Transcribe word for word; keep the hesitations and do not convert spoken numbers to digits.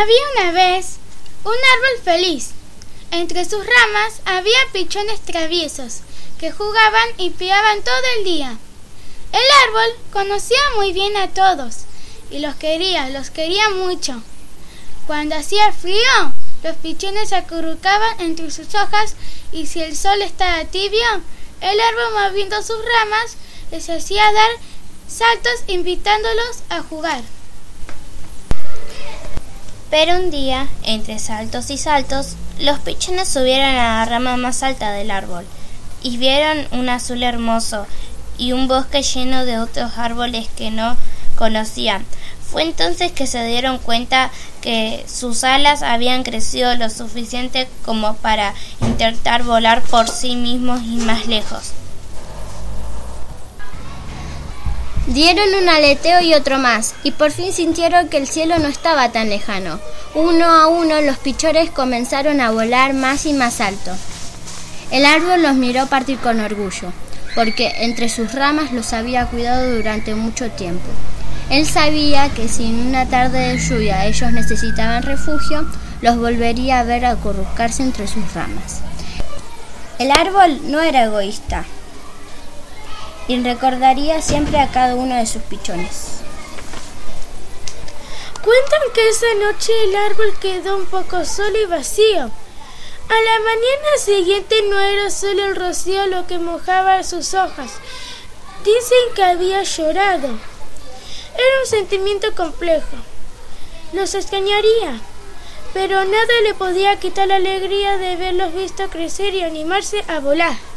Había una vez un árbol feliz. Entre sus ramas había pichones traviesos que jugaban y piaban todo el día. El árbol conocía muy bien a todos y los quería, los quería mucho. Cuando hacía frío, los pichones se acurrucaban entre sus hojas y si el sol estaba tibio, el árbol moviendo sus ramas les hacía dar saltos invitándolos a jugar. Pero un día, entre saltos y saltos, los pichones subieron a la rama más alta del árbol y vieron un azul hermoso y un bosque lleno de otros árboles que no conocían. Fue entonces que se dieron cuenta que sus alas habían crecido lo suficiente como para intentar volar por sí mismos y más lejos. Dieron un aleteo y otro más, y por fin sintieron que el cielo no estaba tan lejano. Uno a uno los pichones comenzaron a volar más y más alto. El árbol los miró partir con orgullo, porque entre sus ramas los había cuidado durante mucho tiempo. Él sabía que si en una tarde de lluvia ellos necesitaban refugio, los volvería a ver acurrucarse entre sus ramas. El árbol no era egoísta y recordaría siempre a cada uno de sus pichones. Cuentan que esa noche el árbol quedó un poco solo y vacío. A la mañana siguiente no era solo el rocío lo que mojaba sus hojas. Dicen que había llorado. Era un sentimiento complejo. Los extrañaría, pero nada le podía quitar la alegría de verlos visto crecer y animarse a volar.